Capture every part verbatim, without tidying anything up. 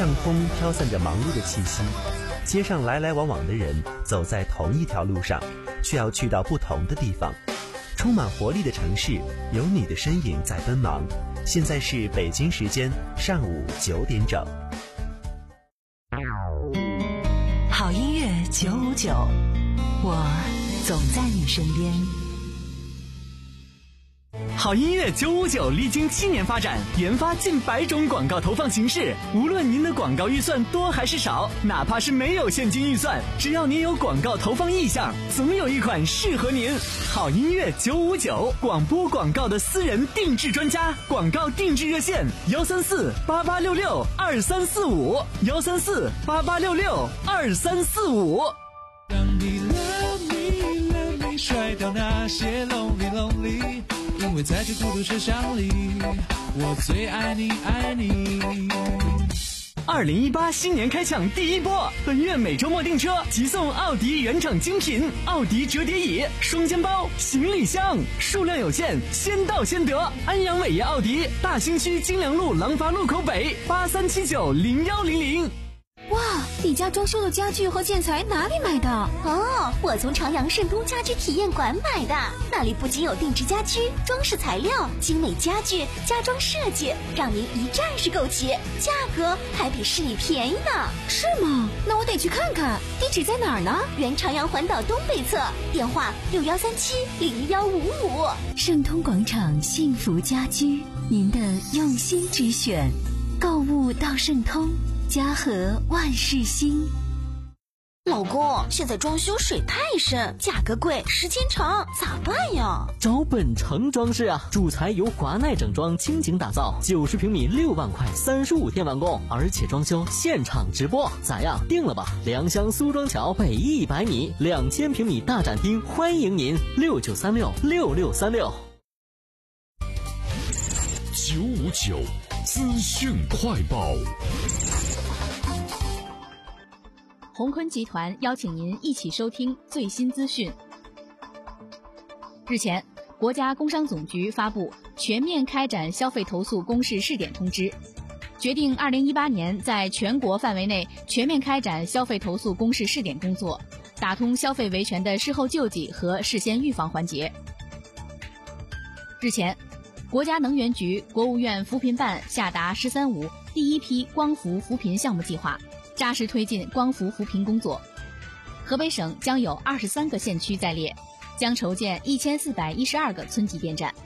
上空飘散着忙碌的气息，街上来来往往的人走在同一条路上，却要去到不同的地方。充满活力的城市，有你的身影在奔忙。现在是北京时间上午九点整。 好音乐九五九，我总在你身边。 好音乐九五九历经七年发展，研发近百种广告投放形式。无论您的广告预算多还是少，哪怕是没有现金预算，只要您有广告投放意向，总有一款适合您。好音乐九五九，广播广告的私人定制专家，广告定制热线：幺三四八八六六二三四五，幺三四八八六六二三四五。 让你 love me love me， 甩掉那些 lonely lonely。因为在这孤独车厢里，我最爱你爱你。 二零一八新年开抢第一波，本月每周末订车即送奥迪原厂精品奥迪折叠椅、双肩包、行李箱，数量有限，先到先得。安阳伟业奥迪大兴区金良路廊坊路口北八三七九零幺零零。 哇，你家装修的家具和建材哪里买的？ 哦，我从长阳盛通家居体验馆买的，那里不仅有定制家居、装饰材料、精美家具、家装设计，让您一站式购齐，价格还比市里便宜呢。 是吗？那我得去看看，地址在哪儿呢？ 原长阳环岛东北侧，电话六幺三七零幺五五。 盛通广场幸福家居，您的用心之选，购物到盛通，家和万事兴。 老公，现在装修水太深，价格贵，时间长，咋办呀？ 找本城装饰啊，主材由华奈整装倾情打造，九十平米六万块，三十五天完工，而且装修现场直播，咋样？定了吧？良乡苏庄桥北一百米，两千平米大展厅，欢迎您，六九三六六六三六。 九五九资讯快报。 鸿坤集团邀请您一起收听最新资讯。日前，国家工商总局发布全面开展消费投诉公示试点通知，决定二零一八年在全国范围内全面开展消费投诉公示试点工作，打通消费维权的事后救济和事先预防环节。日前，国家能源局、国务院扶贫办下达“十三五”第一批光伏扶贫项目计划，扎实推进光伏扶贫工作。河北省将有二十三个县区在列，将筹建一千四百一十二个村级电站。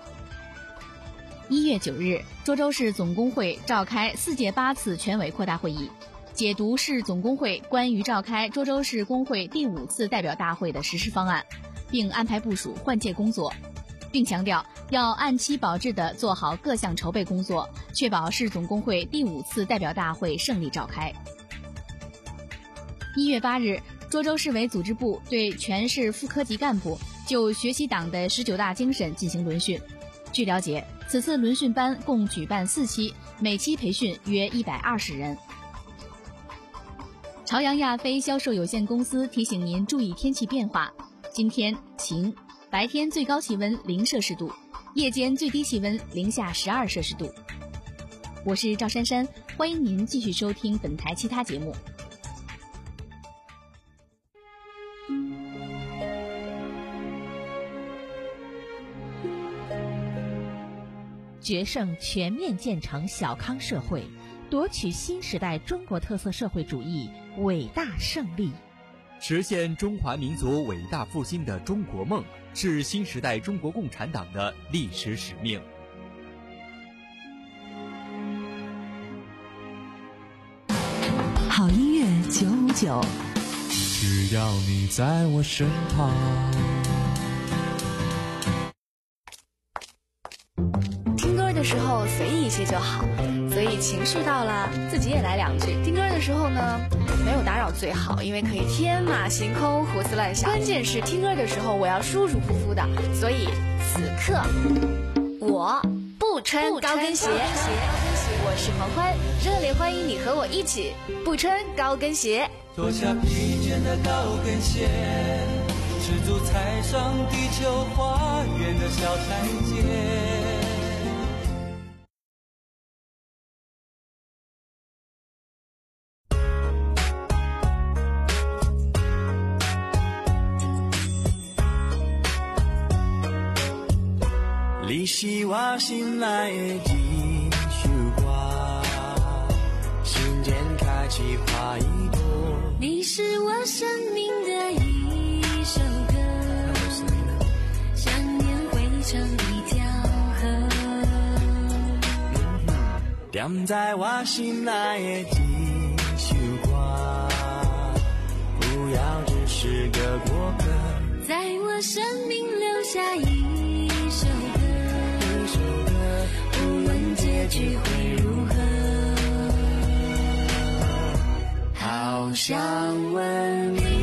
一月九日，涿州市总工会召开四届八次全委扩大会议，解读市总工会关于召开涿州市工会第五次代表大会的实施方案，并安排部署换届工作，并强调要按期保质地做好各项筹备工作，确保市总工会第五次代表大会胜利召开。一月八日，涿州市委组织部对全市副科级干部就学习党的十九大精神进行轮训。据了解，此次轮训班共举办四期，每期培训约一百二十人。朝阳亚飞销售有限公司提醒您注意天气变化，今天晴，白天最高气温零摄氏度，夜间最低气温零下十二摄氏度。我是赵珊珊，欢迎您继续收听本台其他节目。 决胜全面建成小康社会，夺取新时代中国特色社会主义伟大胜利。 实现中华民族伟大复兴的中国梦，是新时代中国共产党的历史使命。 好音乐九五九， 只要你在我身旁。 听歌的时候随意一些就好，所以情绪到了自己也来两句。听歌的时候呢，没有打扰最好，因为可以天马行空胡思乱想。关键是听歌的时候我要舒舒服服的，所以此刻我不穿高跟鞋。我是黄欢，热烈欢迎你和我一起不穿高跟鞋。 脱下披肩的高跟鞋，赤足踩上地球花园的小台阶。 你是我心内的一首歌，心间开启花一朵。 你是我生命的一首歌，想念汇成一条河， 点在我心内的一首歌，不要只是个过客， 在我生命留下一首歌， 一首歌， 无论结局会如何， 好想问你，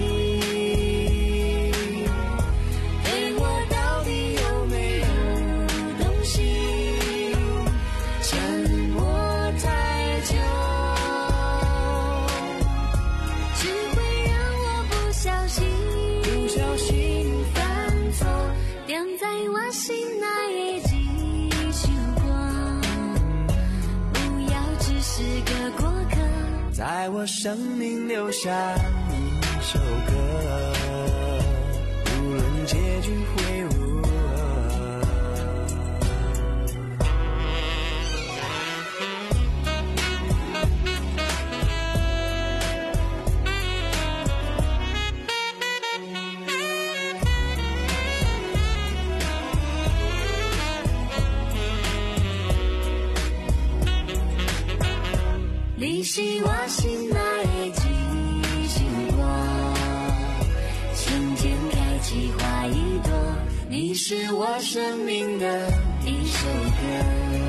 对我到底有没有动心？沉默太久，只会让我不小心， 不小心犯错，点在我心内的一束光，不要只是个过客， 在我生命留下一首歌，无论结局会如何。 你是我心内的一束光，心间开启花一朵。 你是我生命的一首歌，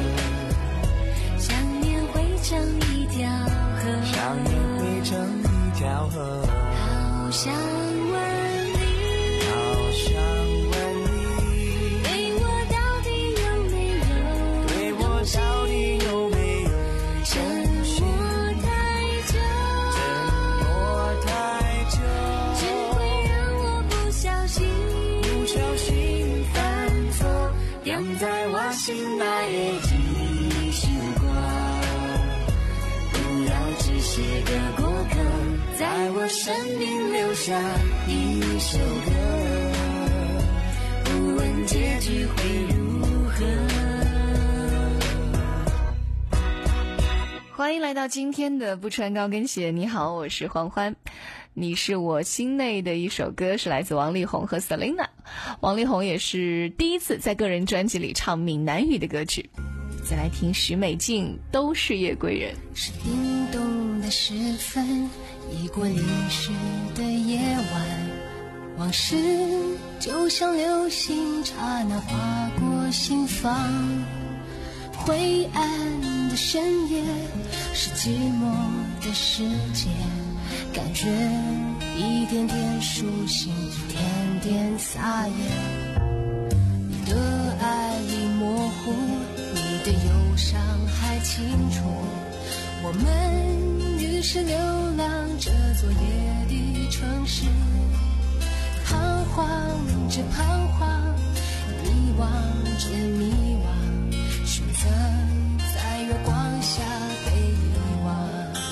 想念汇成一条河， 想念汇成一条河。 好想问你， 好想问你， 对我到底有没有， 对我到底有没有沉默太久， 沉默太久， 只会让我不小心， 不小心犯错， 点在我心内的一束光， 不要只是个过客， 在我生命留下一首歌， 无论结局会如何。 欢迎来到今天的不穿高跟鞋。你好，我是欢欢。你是我心内的一首歌，是来自王力宏和 Selina。王力宏也是第一次在个人专辑里唱闽南语的歌曲。再来听许美静，都是夜归人。 是冰冻的时分，已过零时的夜晚，往事就像流星刹那划过心房。灰暗的深夜，是寂寞的世界，感觉一点点苏醒，一点点撒野。你的爱已模糊，你的忧伤还清楚，我们于是流浪这座夜的城市，彷徨着彷徨，迷惘着迷惘，选择在月光下被遗忘。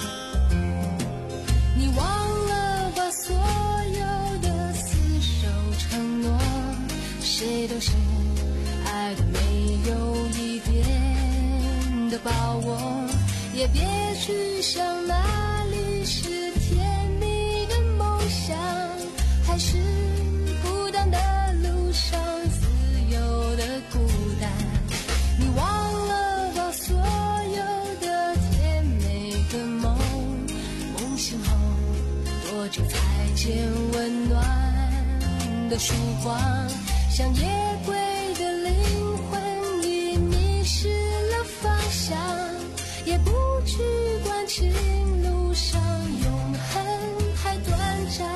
你忘了把所有的厮守承诺，谁都是爱的没有一点的把握，也别去想哪里是甜蜜的梦想，还是孤单的路上自由的孤单。你忘了把所有的甜美的梦，梦醒后多久才见温暖的曙光，像夜归的灵魂已迷失了方向，也不去管情路上永恒还短暂。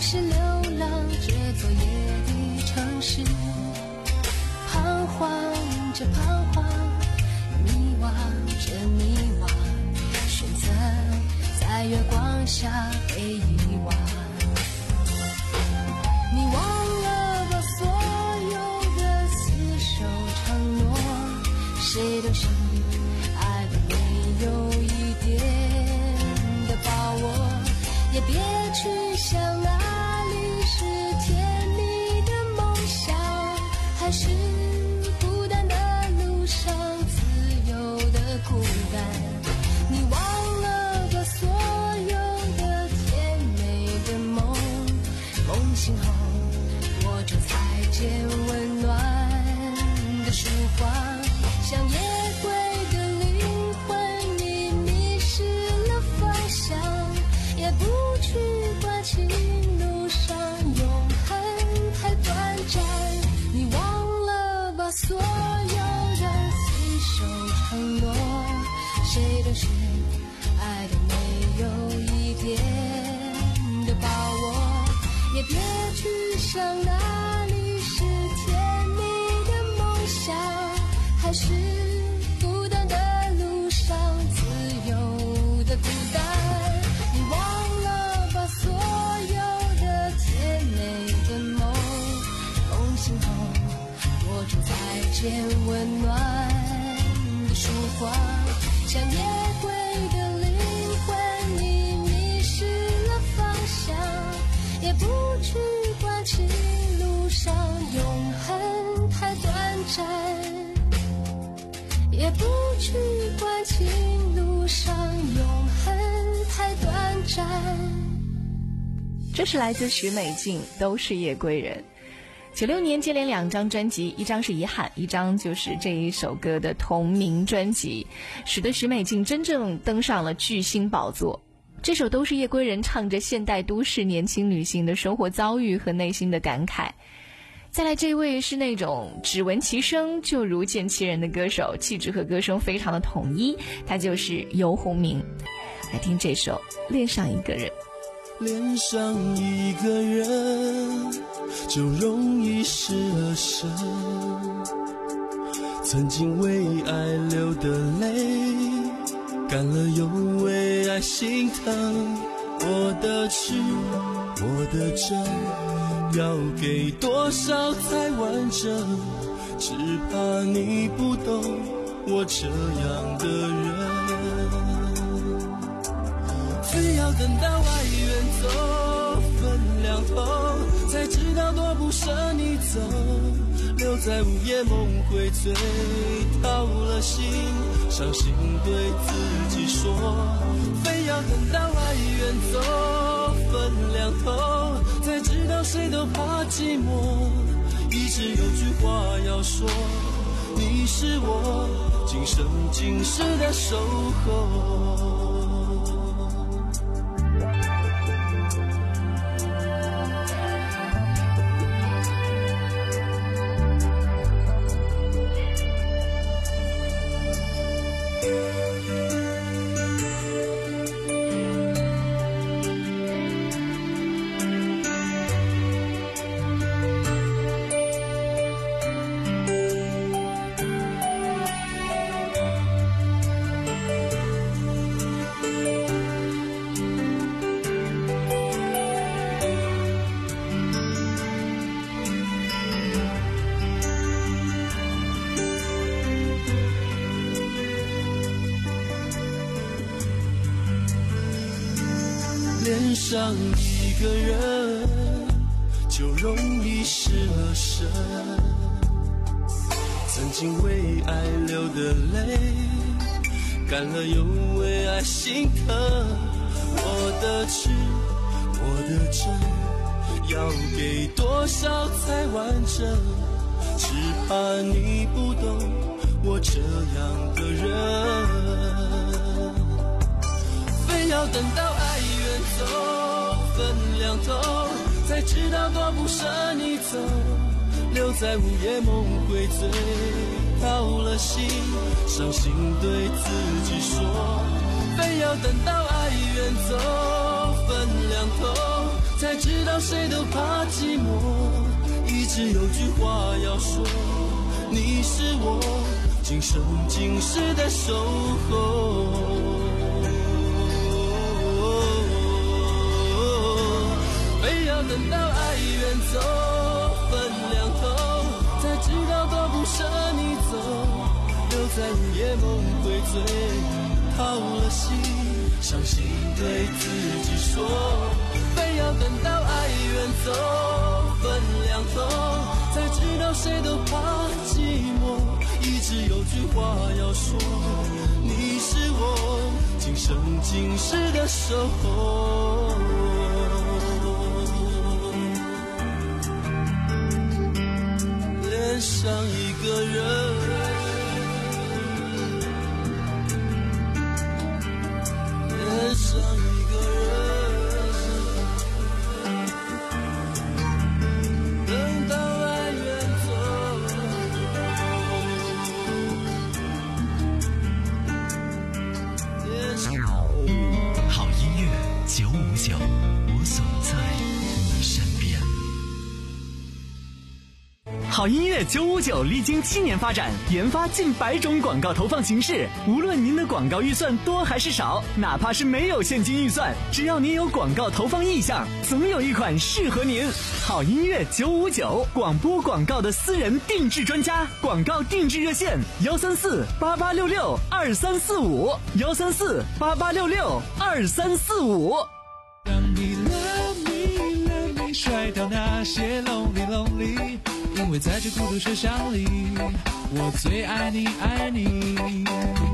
是流浪这座夜的城市，彷徨着彷徨，迷惘着迷惘，选择在月光下被遗忘。你忘了吧所有的厮守承诺，谁都是爱的没有一点的把握，也别去想哪里是甜蜜的梦想，还是孤单的路上自由的孤单。你忘了吧所有的甜美的梦，梦醒后握着才见温暖的曙光，像夜归的灵魂，你迷失了方向，也不去关心路上永恒太短暂。你忘了吧所有的厮守承诺，谁都是爱的没有一点的把握，也别去想哪里是甜蜜的梦想，还是孤单的路上自由的孤单。你忘了吧所有的甜美的梦，梦醒后握住再见温暖的曙光，像夜归的灵魂，你迷失了方向，也不去关心路上永恒太短暂，也不去关心路上永恒太短暂。 这是来自许美静，都是夜归人。九六年接连两张专辑，一张是遗憾，一张就是这一首歌的同名专辑，使得许美静真正登上了巨星宝座。这首都是夜归人，唱着现代都市年轻女性的生活遭遇和内心的感慨。再来这位是那种只闻其声就如见其人的歌手，气质和歌声非常的统一，他就是游鸿明。来听这首《恋上一个人》。 恋上一个人就容易失了神，曾经为爱流的泪干了又为爱心疼，我的痴我的真要给多少才完整，只怕你不懂我这样的人，非要等到爱远走分两头，才知道多不舍你走，留在午夜梦回醉，掏了心伤心对自己说，非要等到爱远走分两头，才知道谁都怕寂寞，一直有句话要说，你是我今生今世的守候。恋上一个人就容易失了神，曾经为爱流的泪干了又为爱心疼，我的痴我的真要给多少才完整，只怕你不懂我这样的人，非要等到爱远走分两头，才知道多不舍你走，留在午夜梦回醉，掏了心伤心对自己说，非要等到爱远走分两头， 才知道谁都怕寂寞，一直有句话要说，你是我今生今世的守候。非要等到爱远走分两头，才知道多不舍你走，留在午夜梦回醉，掏了心，伤心对自己说。非要等到爱远走分两头，才知道谁都怕寂寞，一直有句话要说，你是我今生今世的守候。恋上一个人，恋上一个人，等到爱远走。 好音乐九五九，我总在你身边。 好音乐九五九历经七年发展，研发近百种广告投放形式。无论您的广告预算多还是少，哪怕是没有现金预算，只要您有广告投放意向，总有一款适合您。好音乐九五九，广播广告的私人定制专家，广告定制热线幺三四八八六六二三四五幺三四八八六六二三四五。 让你 love me love me 甩掉那些 lonely lonely，因为在这孤独车厢里，我最爱你爱你。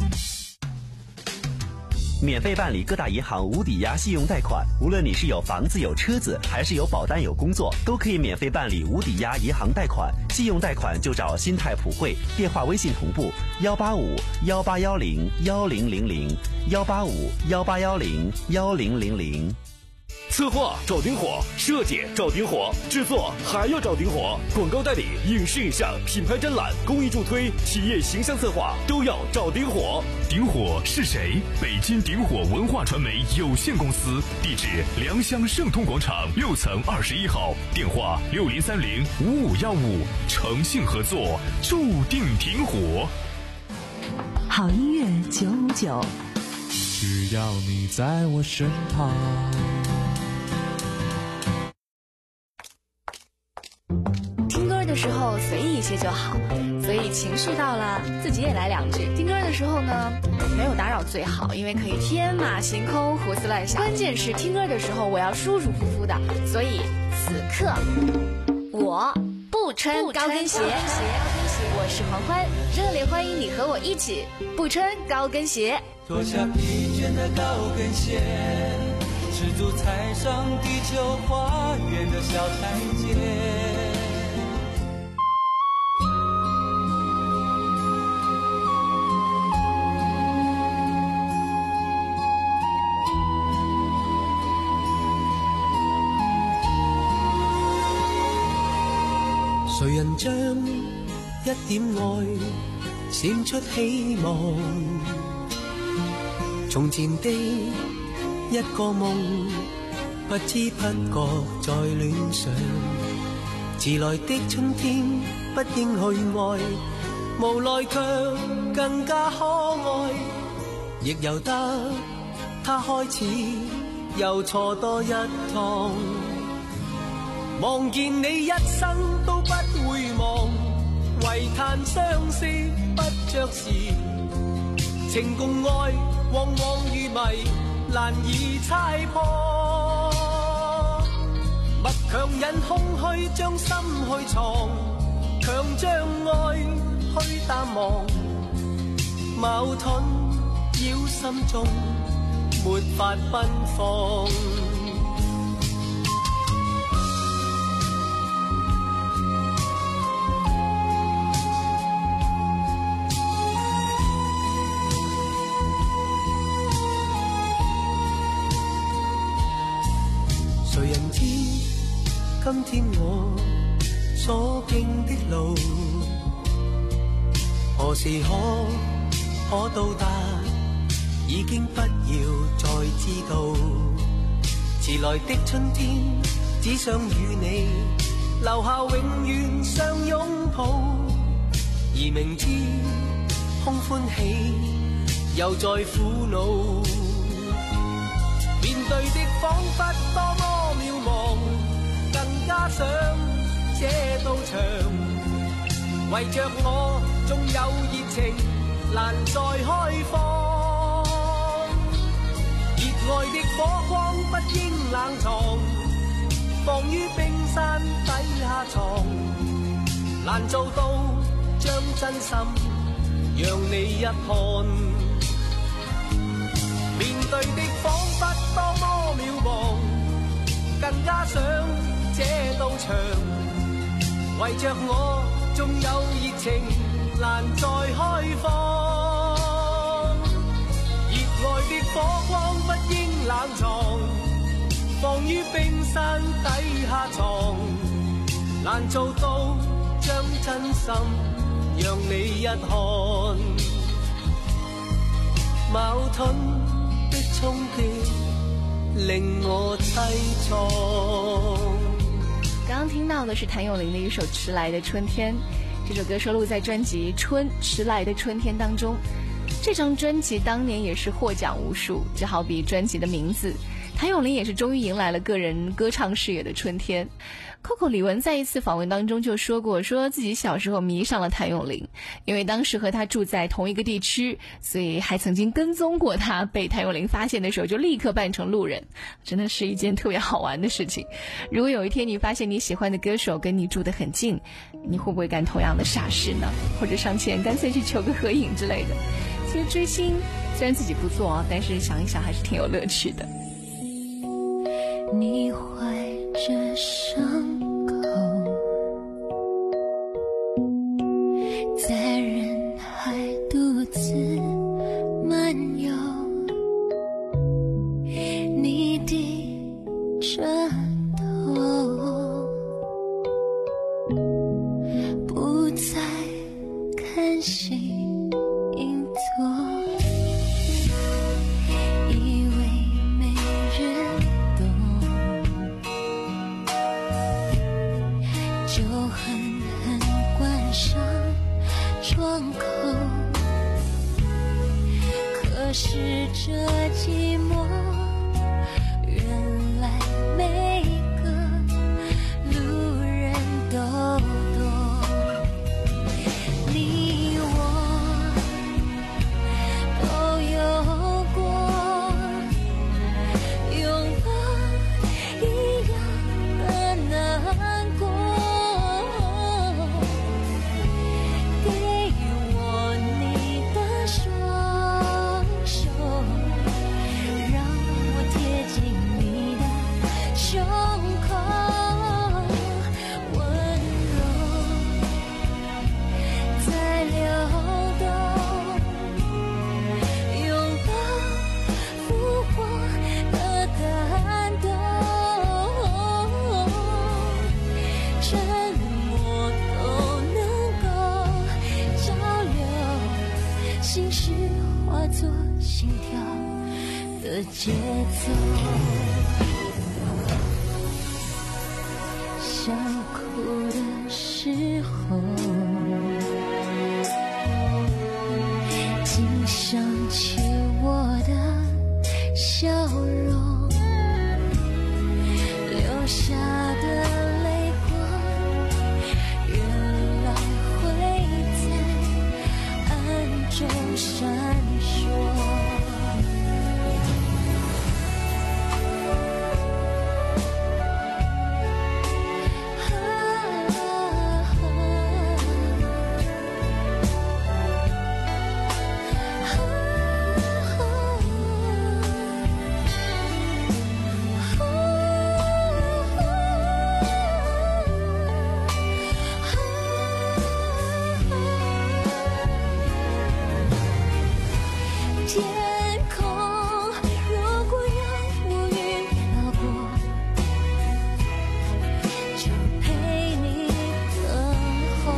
免费办理各大银行无抵押信用贷款，无论你是有房子有车子，还是有保单有工作，都可以免费办理无抵押银行贷款。信用贷款就找新泰普惠，电话微信同步幺八五幺八幺零幺零零零幺八五幺八幺零幺零零零。 策划找丁火，设计找丁火，制作还要找丁火，广告代理、影视影像、品牌展览、公益助推、企业形象策划都要找丁火。 丁火是谁？北京丁火文化传媒有限公司，地址良乡盛通广场六层二十一号，电话六零三零五五幺五，诚信合作，注定挺火。 好音乐九五九， 只要你在我身旁。 的时候随意一些就好，所以情绪到了自己也来两句。听歌的时候呢，没有打扰最好，因为可以天马行空胡思乱想。关键是听歌的时候我要舒舒服服的，所以此刻我不穿高跟鞋。我是黄欢，热烈欢迎你和我一起不穿高跟鞋。 脱下疲倦的高跟鞋，赤足踩上地球花园的小台阶。 谁人将一點愛閃出希望？從前的一個夢，不知不覺在戀上。遲來的春天不應去愛，無奈卻更加可愛，亦由得他開始又錯多一趟。望見你一生都不會忘，唯嘆相識不着時，情共愛往往如迷，難以猜破。勿強忍空虛將心去藏，強將愛去淡忘，矛盾擾心中沒法奔放。誰人知今天我所經的路，何時可可到達，已經不要再知道。遲來的春天只想與你留下永遠相擁抱，而明知空歡喜又在苦惱，面對的彷彿多麼渺茫，更加想這道牆，為着我縱有熱情難再開放，熱愛的火光不應冷藏，放於冰山底下藏，難做到將真心讓你一看，面對的彷彿多麼渺茫，更加想這道牆，為着我縱有熱情難再開放，熱愛的火光不應冷藏，放於冰山底下藏，難做到將真心讓你一看，矛盾的衝擊令我凄愴。 剛剛聽到的是譚詠麟的一首《遲來的春天》，這首歌收錄在專輯《春遲來的春天》當中。這張專輯當年也是獲獎無數，就好比專輯的名字，譚詠麟也是終於迎來了個人歌唱事業的春天。Coco 李玟在一次訪問當中就說過，說自己小時候迷上了譚詠麟，因為當時和他住在同一個地區，所以還曾經跟蹤過他，被譚詠麟發現的時候就立刻扮成路人，真的是一件特別好玩的事情。如果有一天你發現你喜歡的歌手跟你住得很近，你會不會幹同樣的傻事呢？或者上前乾脆去求個合影之類的。其實追星雖然自己不做，但是想一想還是挺有樂趣的。 你懷着傷口在人海獨自漫遊，你低着頭不再看星星座，可是这寂寞原来每個路人都懂，你我都有過擁抱一樣的難過，給我你的雙手，讓我貼近你的胸口，溫柔在流動，擁抱復活的感動，沉默都能夠交流，心事化作心跳的節奏，想哭的時候竟想起我的笑容，留下的淚光原來會在暗中閃爍，天空如果有烏雲飄過，就陪你等候。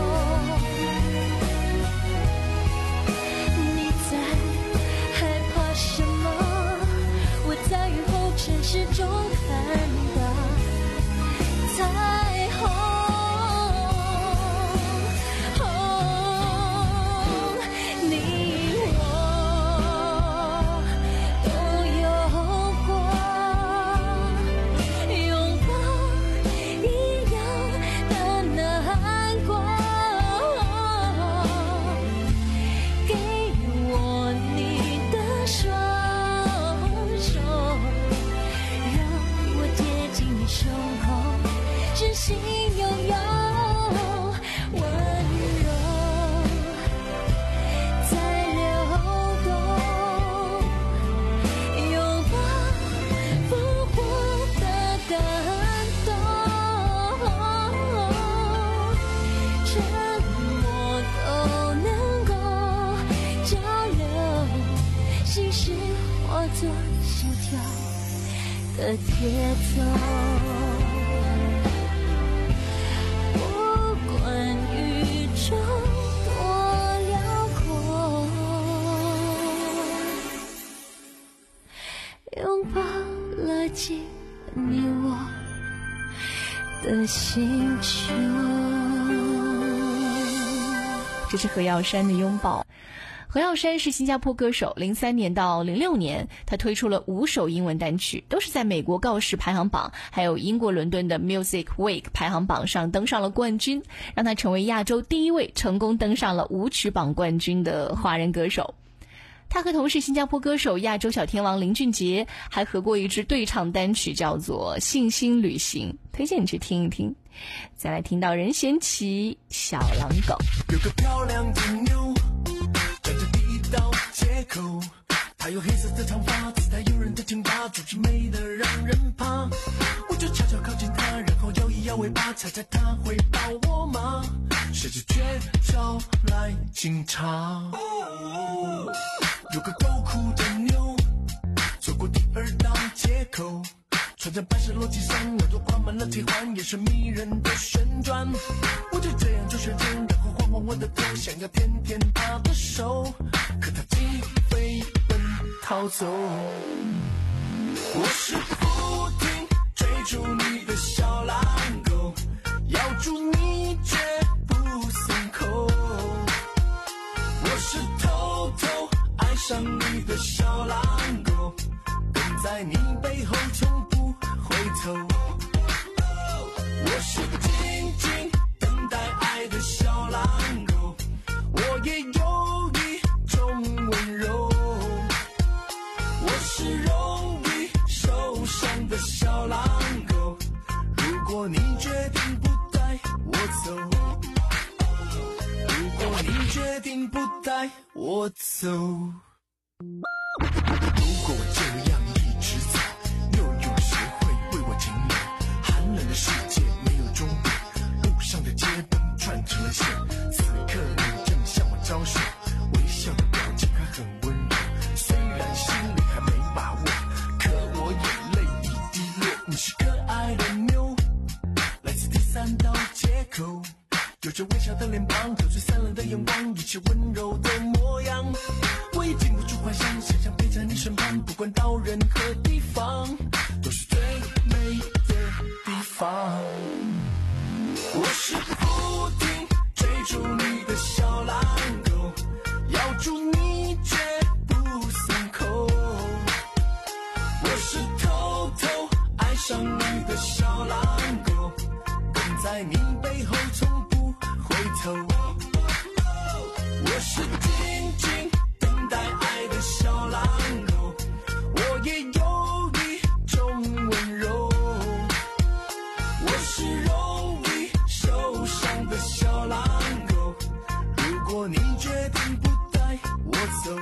你在害怕什麼？我在雨後城市中看到彩虹。做心跳的节奏，不管宇宙多辽阔，拥抱了紧你我的星球。 这是何耀珊的拥抱。何耀珊是新加坡歌手，零三年到零六年，他推出了五首英文单曲，都是在美国告示排行榜还有英国伦敦的 Music Week 排行榜上登上了冠军，让他成为亚洲第一位成功登上了舞曲榜冠军的华人歌手。他和同是新加坡歌手亚洲小天王林俊杰还合过一支对唱单曲，叫做《信心旅行》，推荐你去听一听。再来听到任贤齐《小狼狗》。 有个漂亮的妞站着第一道街口，她有黑色的长发，姿态诱人的劲霸，举止美得让人怕。我就悄悄靠近她，然后摇一摇尾巴，猜猜她会抱我吗？谁知却招来警察。有个够酷的妞走过第二道街口，穿着白色裸体衫，耳朵挂满了铁环，眼神迷人的旋转。我就这样转圈圈，然后晃晃我的头，想要舔舔她的手，可她竟飞奔逃走。我是不停追逐你的小狼狗，咬住你绝不松口。我是偷偷爱上你的小狼狗，跟在你背后从不回头。我是静静等待爱的小狼狗，我也有一种温柔。我是容易受伤的小狼狗，如果你决定不带我走，如果你决定不带我走。如果我这样一直走，又有谁会为我停留？寒冷的世界没有终点，路上的街灯串成了线，此刻你正向我招手，微笑的表情还很温柔。虽然心里还没把握，可我眼泪已滴落。你是可爱的妞，来自第三道街口，有着微笑的脸庞，有着灿烂的眼光，一切温柔的模样。我也禁不住幻想，想象陪在你身旁，不管到任何地方，都是最美的地方。我是不停追逐你的小狼狗，咬住你绝不松口。我是偷偷爱上你的小狼狗，跟在你背后从不回头。我是静静等待爱的小狼狗，我也有一种温柔。我是容易受伤的小狼狗，如果你决定不带我走。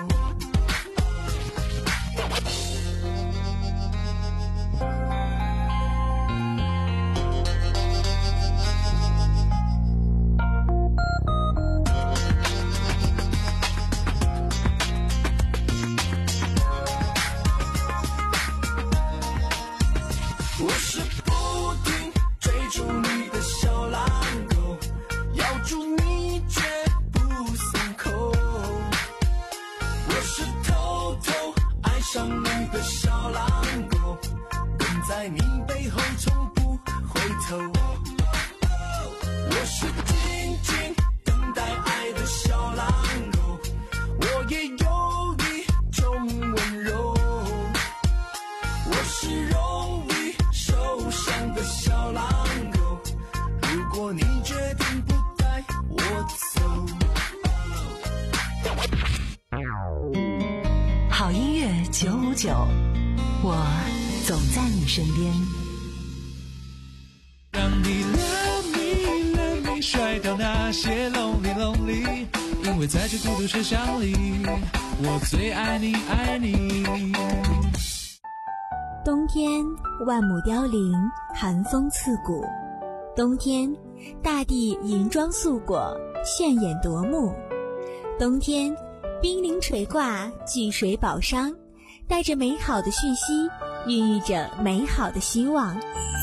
我是不停追逐你的小狼狗，咬住你绝不松口。我是偷偷爱上你的小狼狗，跟在你背后从不回头。 九，我总在你身边。 让你 love me love me 甩掉那些 lonely lonely， 因为在这孤独车厢里，我最爱你爱你。 冬天万亩凋零，寒风刺骨。冬天大地银装素裹，炫眼夺目。冬天冰凌垂挂，聚水宝商，带着美好的讯息，孕育着美好的希望。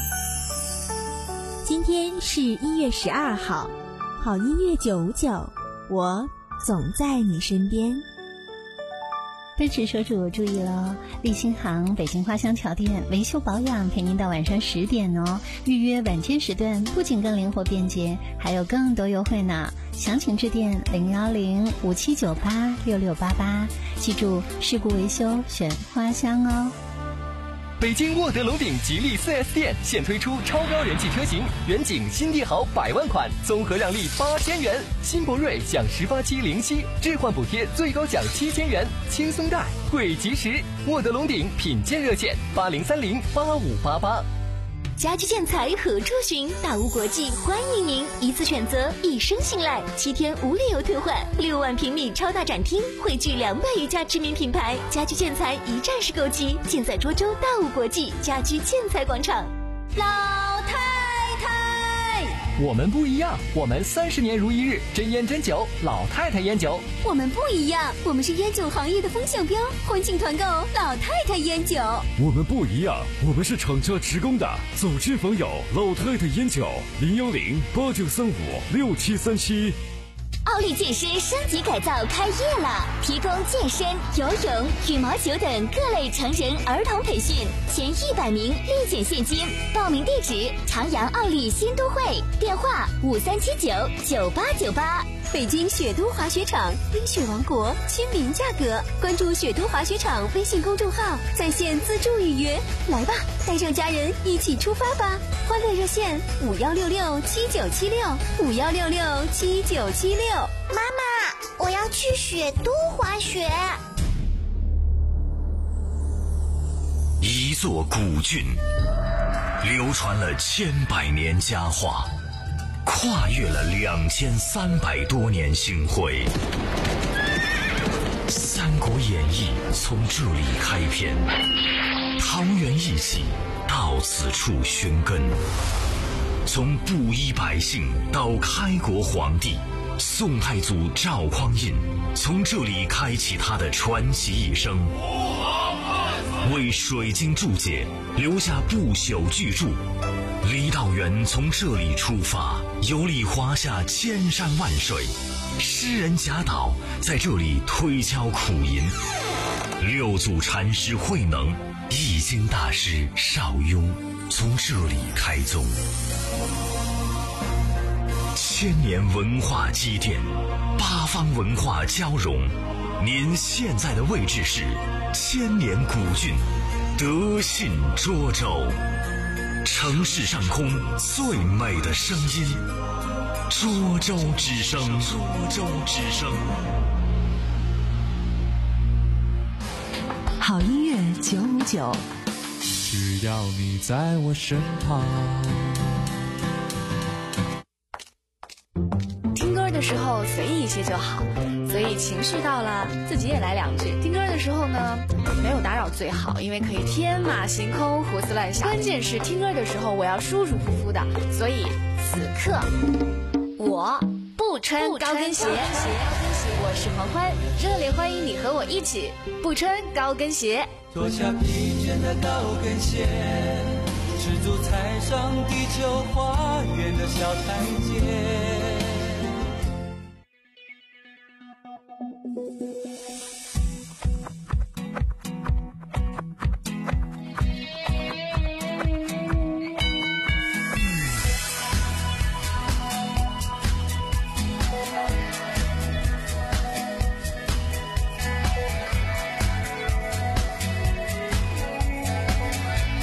今天是一月十二号，好音乐九五九，我总在你身边。 奔驰车主注意了，立新行北京花乡桥店维修保养陪您到晚上十点哦。预约晚间时段不仅更灵活便捷，还有更多优惠呢。详情致电零幺零五七九八六六八八，记住事故维修选花乡哦。 北京沃德龙鼎吉利 四 S 店现推出超高人气车型，远景新帝豪百万款，综合让利八千元；新博瑞享十八期零息，置换补贴最高享七千元，轻松贷，贵及时。沃德龙鼎品鉴热线八零三零八五八八。 家居建材何处寻？大屋国际欢迎您，一次选择，一生信赖，七天无理由退换，六万平米超大展厅，汇聚两百余家知名品牌，家居建材一站式购齐，尽在涿州大屋国际家居建材广场。 老太太， 我们不一样，我们三十年如一日，真烟真酒，老太太烟酒。 我们不一样，我们是烟酒行业的风向标，欢庆团购老太太烟酒。 我们不一样，我们是厂家直供的，走亲访友，老太太烟酒，零幺零八九三五六七三七。 奥利健身升级改造开业了，提供健身、游泳、羽毛球等各类成人、儿童培训，前一百名立减现金。报名地址：长阳奥利新都会，电话五三七九九八九八。 北京雪都滑雪场，冰雪王国，亲民价格。关注雪都滑雪场微信公众号，在线自助预约。来吧，带上家人一起出发吧！欢乐热线五幺六六七九七六五幺六六七九七六。 妈妈，我要去雪都滑雪。 一座古郡，流传了千百年佳话，跨越了两千三百多年星辉。《三国演义》从这里开篇，桃园一起到此处寻根。从布衣百姓到开国皇帝，宋太祖赵匡胤从这里开启他的传奇一生，为水晶注解留下不朽巨著。李道元从这里出发，游历华夏千山万水，诗人贾岛在这里推敲苦吟，六祖禅师慧能、易经大师邵雍从这里开宗。千年文化积淀，八方文化交融。您现在的位置是千年古郡德信涿州，城市上空最美的声音，涿州之声。涿州之声。 好音乐九五九， 只要你在我身旁。 听歌的时候随意一些就好，所以情绪到了自己也来两句。听歌的时候呢，没有打扰最好，因为可以天马行空、胡思乱想。关键是听歌的时候我要舒舒服服的，所以此刻我不穿高跟鞋。我是黄欢，热烈欢迎你和我一起不穿高跟鞋。 脱下疲倦的高跟鞋，赤足踩上地球花园的小台阶。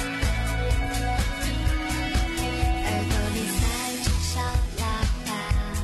耳朵里塞着小喇叭，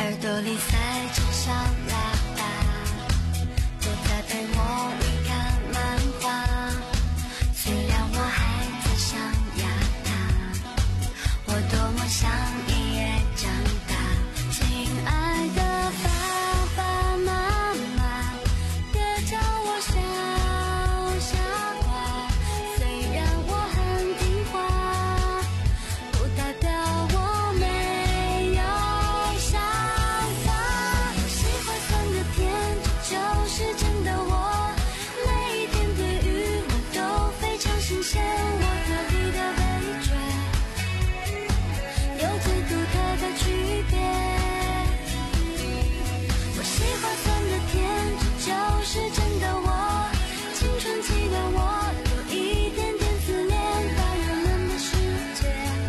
耳朵里塞着小喇叭，都在陪我一看漫画。虽然我还在上牙塔，我多么想一夜长大。亲爱的爸爸妈妈，别叫我小傻瓜。虽然我很听话，不代表我没有想法。喜欢酸的甜，这就是真的我。每一天对于我都非常新鲜，我特地的味觉有最独特的区别。我喜欢酸的甜，这就是真的我。青春期的我有一点点自恋，大人们的世界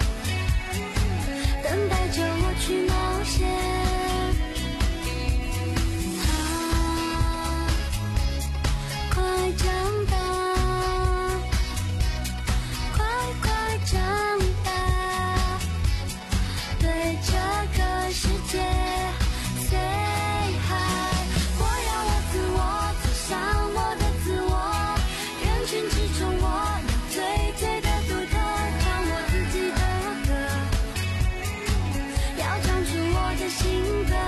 等待着我去冒险。啊，快长大，快快长大，对这个世界 say hi。我要我自我，走向我的自我，人群之中我有最最的独特，唱我自己的歌，要唱出我的性格。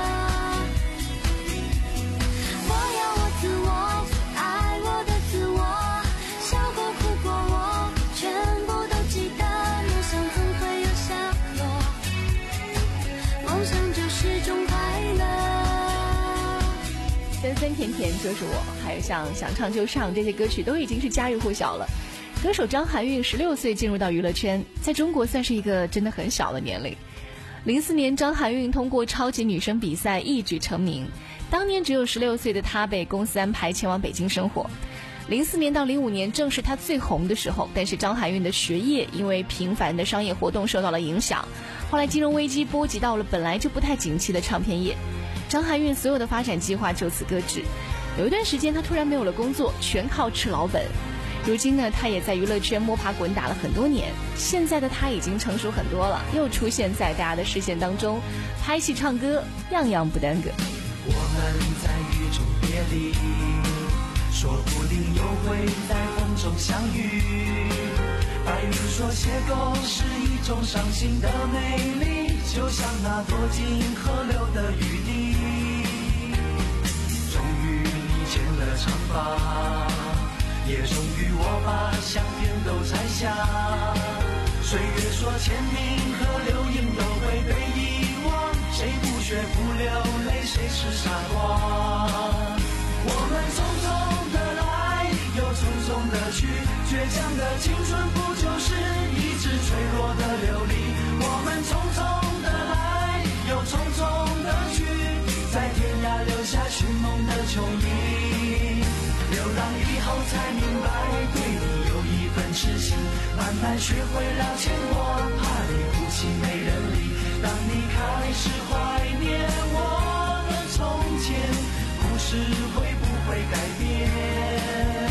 我要我自我，最爱我的自我，笑过哭过我全部都记得，梦想总会有下落，梦想就是种快乐。 酸酸甜甜就是我，还有像想唱就唱这些歌曲都已经是家喻户晓了。歌手张含韵十六岁进入到娱乐圈，在中国算是一个真的很小的年龄。零四年，张含韵通过超级女声比赛一举成名。当年只有十六岁的她被公司安排前往北京生活。零四年到零五年正是她最红的时候，但是张含韵的学业因为频繁的商业活动受到了影响。后来金融危机波及到了本来就不太景气的唱片业，张含韵所有的发展计划就此搁置。有一段时间她突然没有了工作，全靠吃老本。如今呢，她也在娱乐圈摸爬滚打了很多年，现在的她已经成熟很多了，又出现在大家的视线当中，拍戏唱歌样样不耽搁。 我们在雨中别离，说不定又会在风中相遇。白云说邂逅是一种伤心的美丽，就像那躲进河流的雨滴。终于你剪了长发，也终于我把相片都摘下。岁月说签名和留影都会被遗忘，谁不学不流泪，谁是傻瓜。我们匆匆的来，又匆匆的去，倔强的青春不就是一直坠落的琉璃？我们匆匆的来，又匆匆的去，在天涯留下寻梦的球衣。流浪以后才明白，对你有一份痴心，慢慢学会了牵挂，怕你哭泣没人理。当你开始怀念我的从前，故事会不会改变？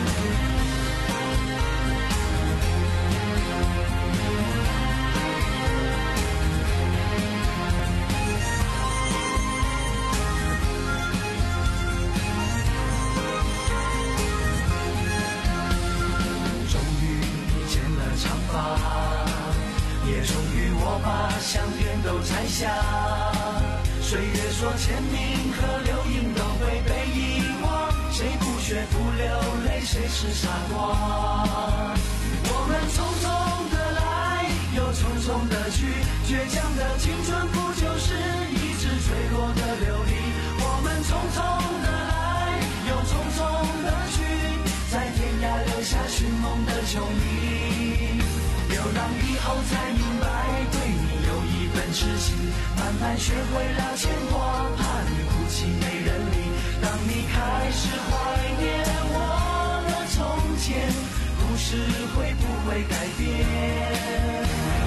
也终于我把相片都摘下，岁月说签名和留影都会被遗忘，谁不学不流泪，谁是傻瓜。我们匆匆的来，又匆匆的去，倔强的青春不就是一直坠落的琉璃？我们匆匆的来，又匆匆的去，在天涯留下寻梦的球衣。流浪以后才明白，对你有一份痴心，慢慢学会了牵挂，怕你哭泣没人理。当你开始怀念我的从前，故事会不会改变？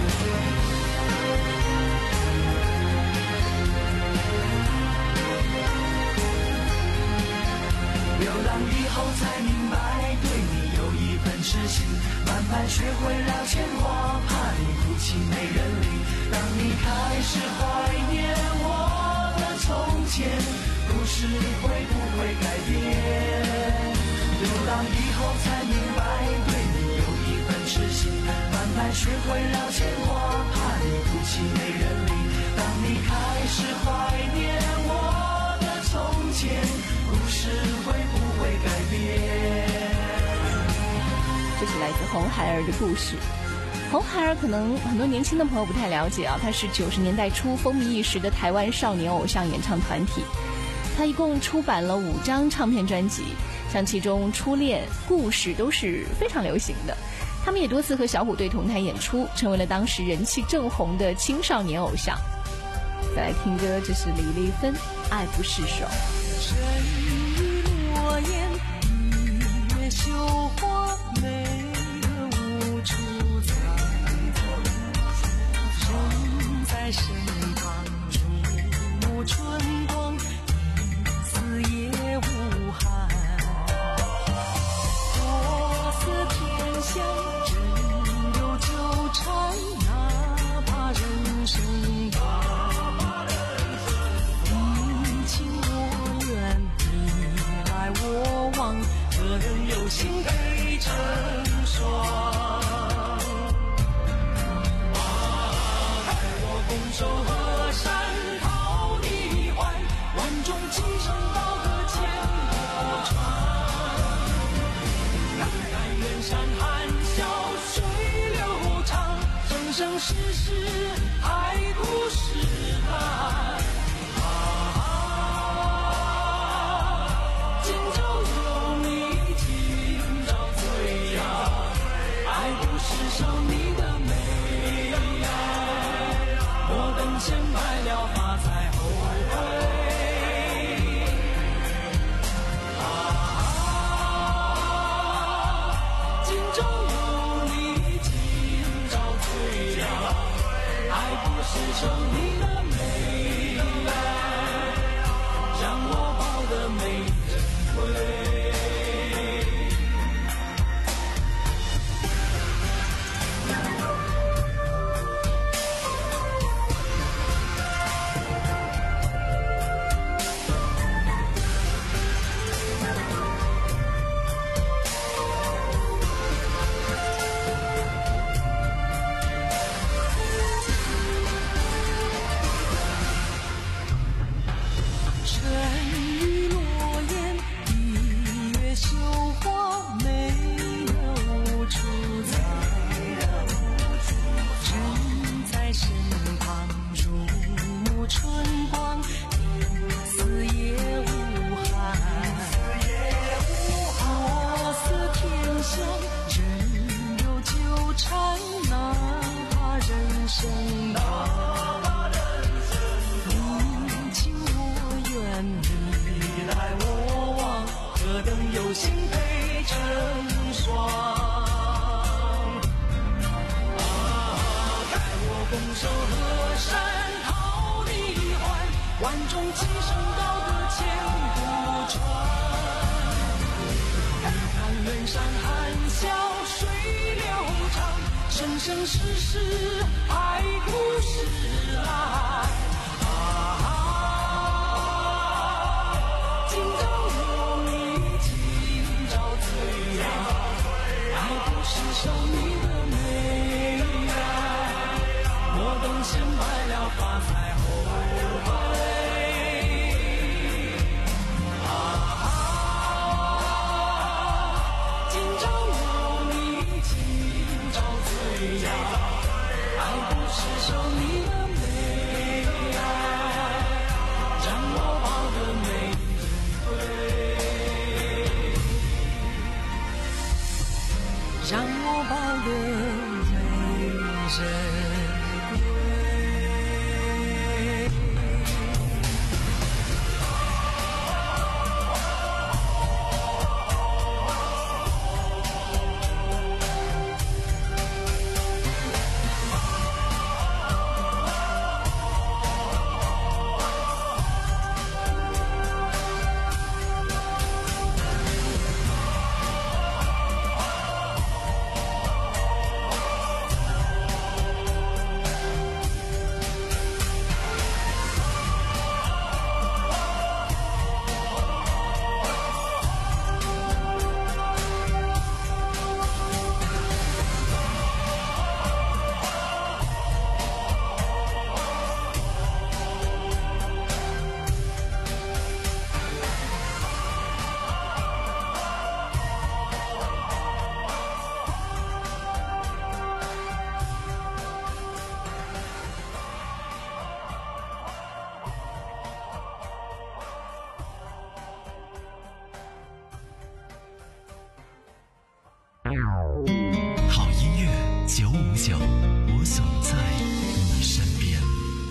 流浪以后才明白，对你有一份痴心，慢慢学会了牵挂，怕你哭泣没人理。当你开始怀念我的从前，故事会不会改变？流浪以后才明白，对你有一份痴心，慢慢学会了牵挂，怕你哭泣没人理。当你开始怀念我的从前，故事会不会改变？ 这是来自红孩儿的故事。红孩儿可能很多年轻的朋友不太了解啊，他是九十年代初风靡一时的台湾少年偶像演唱团体。他一共出版了五张唱片专辑，像其中《初恋》《故事》都是非常流行的。他们也多次和小虎队同台演出，成为了当时人气正红的青少年偶像。再来听歌，这是李丽芬《爱不释手》。 沉鱼落雁，一月羞花，美得无处藏。人在身旁，注目春光，一丝也无憾。我似天香，只留纠缠，哪怕人生长。你情我愿，你来我往，何人有心配成双？拱手河山讨你还，万众齐声高歌千古传。看看远山含笑水流长，生生世世海枯石烂。今朝有你，今朝醉呀，爱不释手你的美。我等闲白了发才后悔。啊，今朝有你，今朝醉呀，爱不释手你的美，让我抱得美珍贵。生生世世海枯石烂。今朝有你，今朝醉呀，爱不释手你的美。我等闲白了发才后悔。今朝有你，今朝醉呀，爱不释手你的美，让我抱得美人归，让我抱得美人。 好音乐九五九，我总在你身边。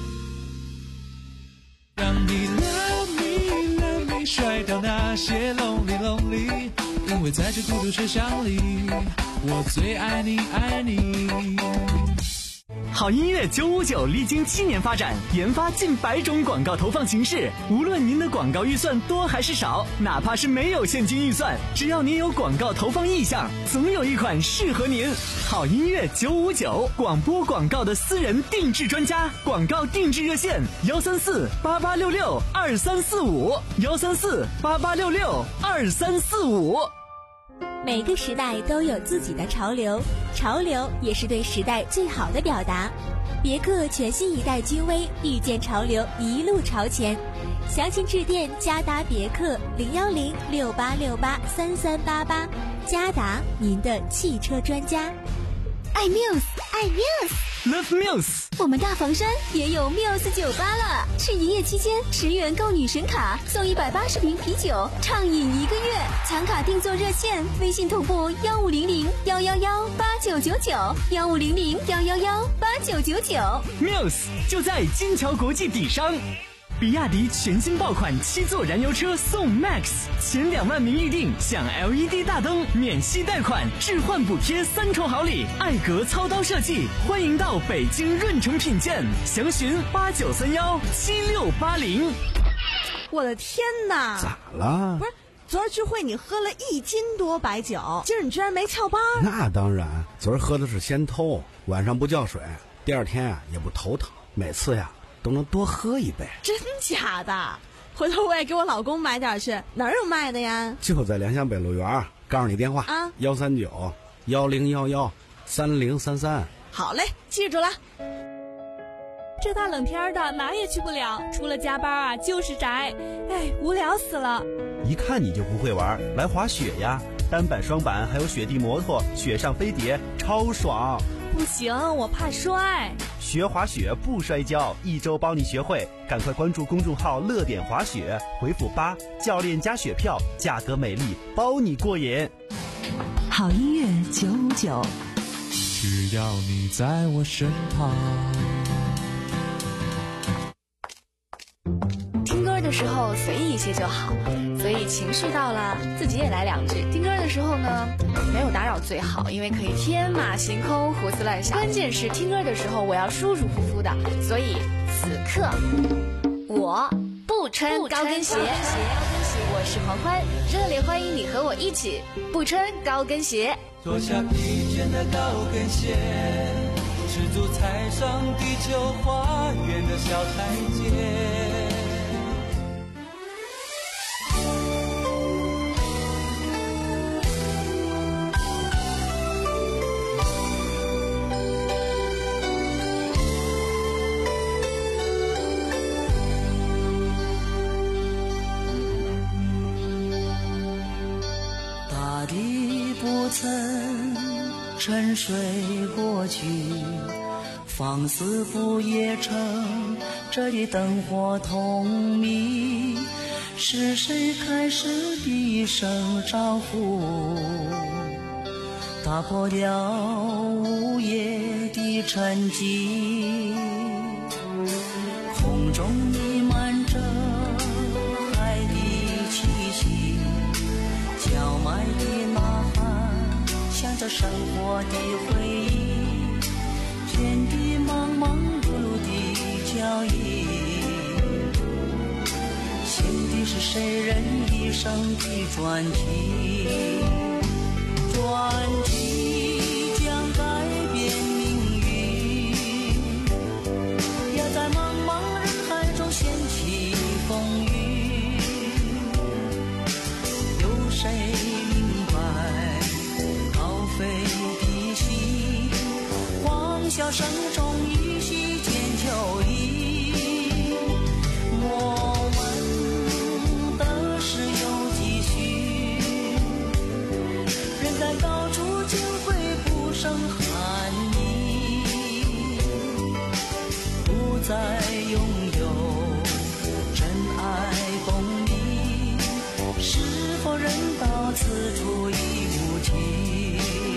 让你 love me love me 甩掉那些 lonely lonely， 因为在这孤独车厢里，我最爱你爱你。 好音乐九五九历经七年发展，研发近百种广告投放形式。无论您的广告预算多还是少，哪怕是没有现金预算，只要您有广告投放意向，总有一款适合您。好音乐九五九，广播广告的私人定制专家，广告定制热线：幺三四八八六六二三四五，幺三四八八六六二三四五。 每个时代都有自己的潮流，潮流也是对时代最好的表达。别克全新一代君威，遇见潮流，一路朝前。详情致电嘉达别克零幺零六八六八三三八八，嘉达，您的汽车专家。 爱 Muse， 爱 Muse，Love Muse。 我们大房山也有 Muse 酒吧了，是营业期间十元购女神卡送一百八十瓶啤酒，畅饮一个月。抢卡定做热线，微信同步幺五零零幺幺幺八九九九，幺五零零幺幺幺八九九九。 Muse 就在金桥国际底商。比亚迪全新爆款七座燃油车送 Max， 前两万名预定享 L E D 大灯、免息贷款、置换补贴三重好礼，艾格操刀设计，欢迎到北京润城品鉴，详询八九三幺七六八零。 我的天哪！ 咋了？ 不是，昨儿聚会你喝了一斤多白酒，今儿你居然没翘班？ 那当然，昨儿喝的是先偷，晚上不叫水，第二天啊也不头疼，每次呀都能多喝一杯。 真假的？回头我也给我老公买点去。哪儿有卖的呀？ 就在良乡北路园，告诉你电话啊， 幺三九幺零幺幺三零三三。 好嘞，记住了。 这大冷天的哪也去不了，除了加班啊就是宅，哎，无聊死了。 一看你就不会玩，来滑雪呀，单板、双板还有雪地摩托、雪上飞碟，超爽。 不行，我怕摔。 学滑雪不摔跤，一周帮你学会。赶快关注公众号乐点滑雪，回复八，教练加雪票，价格美丽，包你过瘾。 好音乐九五九， 只要你在我身旁。 听歌的时候随意一些就好，所以情绪到了自己也来两句。听歌的时候呢，没有打扰最好，因为可以天马行空、胡思乱想。关键是听歌的时候我要舒舒服服的，所以此刻我不穿高跟鞋。我是黄欢，热烈欢迎你和我一起不穿高跟鞋。 脱下疲倦的高跟鞋，赤足踩上地球花园的小台阶。 大地不曾沉睡过去，放肆不夜城，这里灯火通明。是谁开始低声招呼，打破了午夜的沉寂？空中弥漫着海的气息，叫卖的呐喊像着生活的回忆，天地忙忙碌碌的脚印，写的是谁人一生的传奇，传奇将改变命运，要在茫茫人海中掀起风雨，有谁明白高飞的心，欢笑声中依稀见秋意。我们的事有几许，人在高处竟会不胜寒意，不再拥有真爱功名，是否人到此处已无情？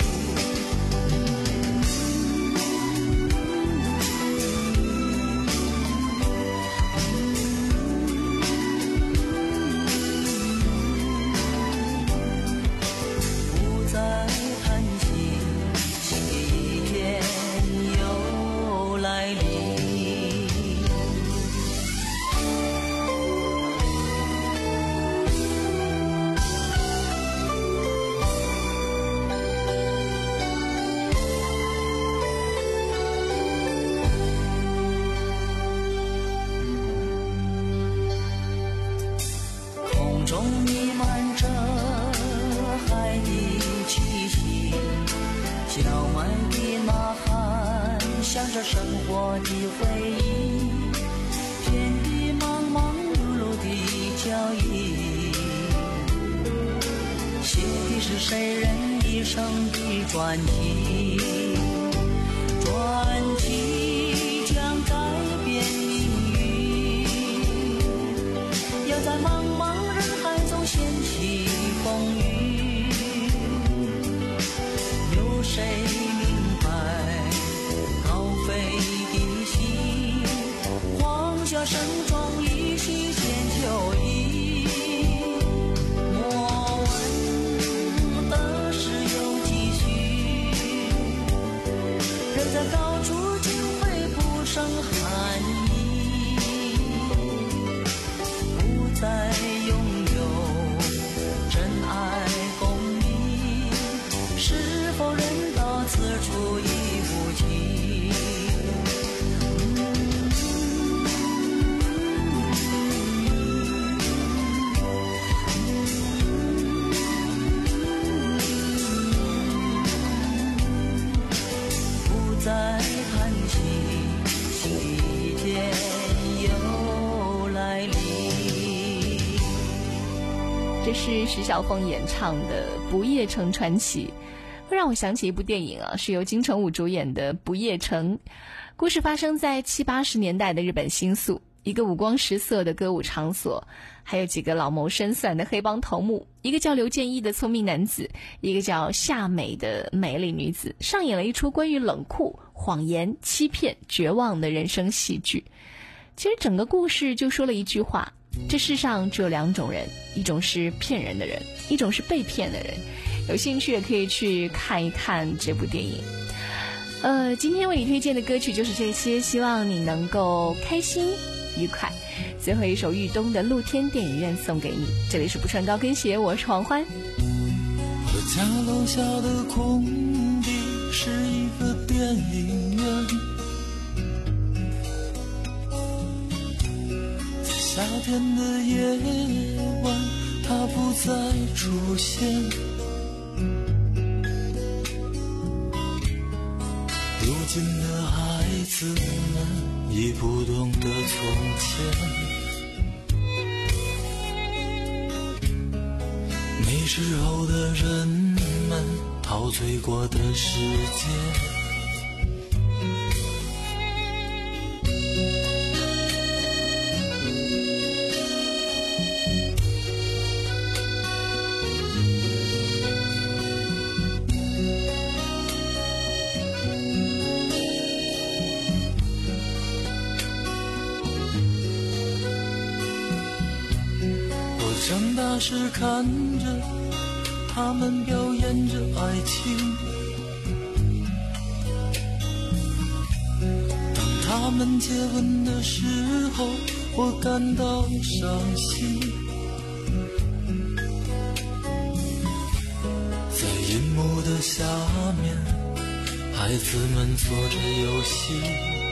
小麦的呐喊，响着生活的回忆，天地忙忙碌碌的脚印，写的是谁人一生的传奇，传奇将改变命运，要在茫茫人海中掀起风雨，有谁明白高飞的心，黄霞声中一息间就已，莫问得失有几许，人在高处竟会不胜寒意，不再拥有真爱功名，是否人到此处已无情，不再叹息，新的一天又来临。 这是徐小凤演唱的《不夜城传奇》，会让我想起一部电影啊，是由金城武主演的《不夜城》。故事发生在七八十年代的日本新宿，一个五光十色的歌舞场所，还有几个老谋深算的黑帮头目，一个叫刘建一的聪明男子，一个叫夏美的美丽女子，上演了一出关于冷酷、谎言、欺骗、绝望的人生戏剧。其实整个故事就说了一句话，这世上只有两种人，一种是骗人的人，一种是被骗的人。有兴趣也可以去看一看这部电影。呃，今天为你推荐的歌曲就是这些，希望你能够开心愉快。最后一首豫东的露天电影院送给你。这里是不穿高跟鞋，我是黄欢。 我家楼下的空地是一个电影院，在夏天的夜晚它不再出现，如今的孩子们已不懂得从前，那时候的人们陶醉过的世界，长大时看着他们表演着爱情，当他们接吻的时候我感到伤心，在银幕的下面孩子们做着游戏，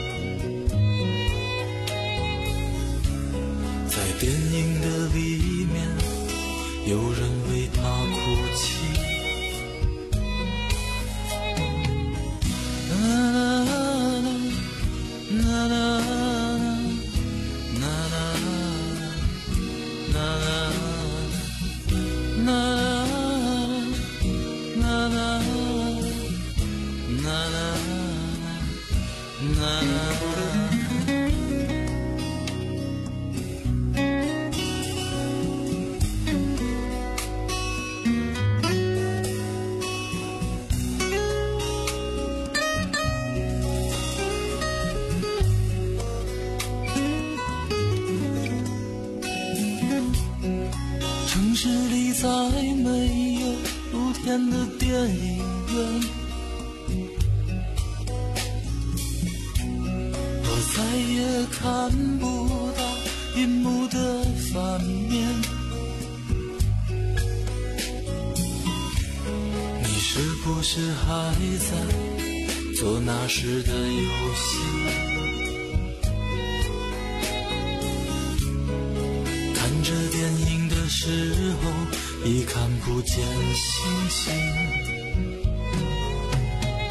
在电影的里面有人为他哭泣，啦啦啦啦啦啦啦啦啦啦。城市里再没有露天的电影院，我再也看不到银幕的反面，你是不是还在做那时的游戏？看着电影的时候已看不见星星，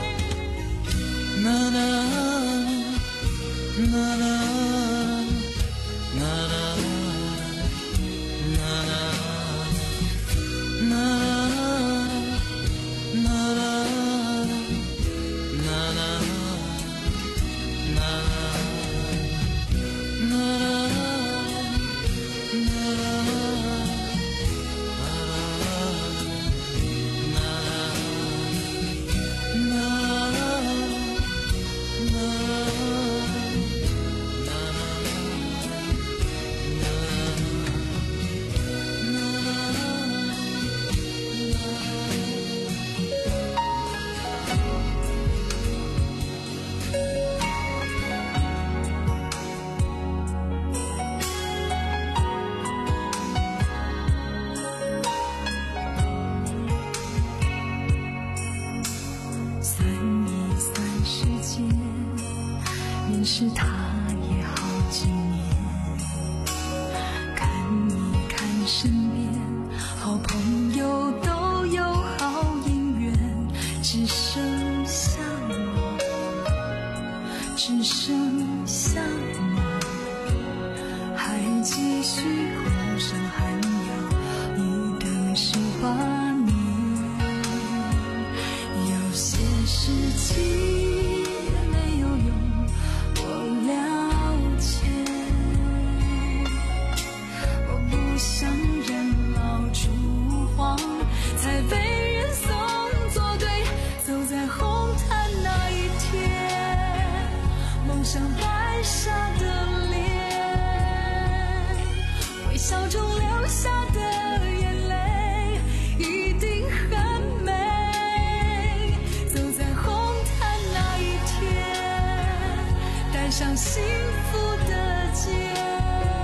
识他也好几年，看一看身边好朋友都有好姻缘，只剩下我，只剩下我，还继续苦守寒窑，一等十八年。有些事情才被人送作对，走在红毯那一天，梦想摆下的脸，微笑中流下的眼泪一定很美。走在红毯那一天，带上幸福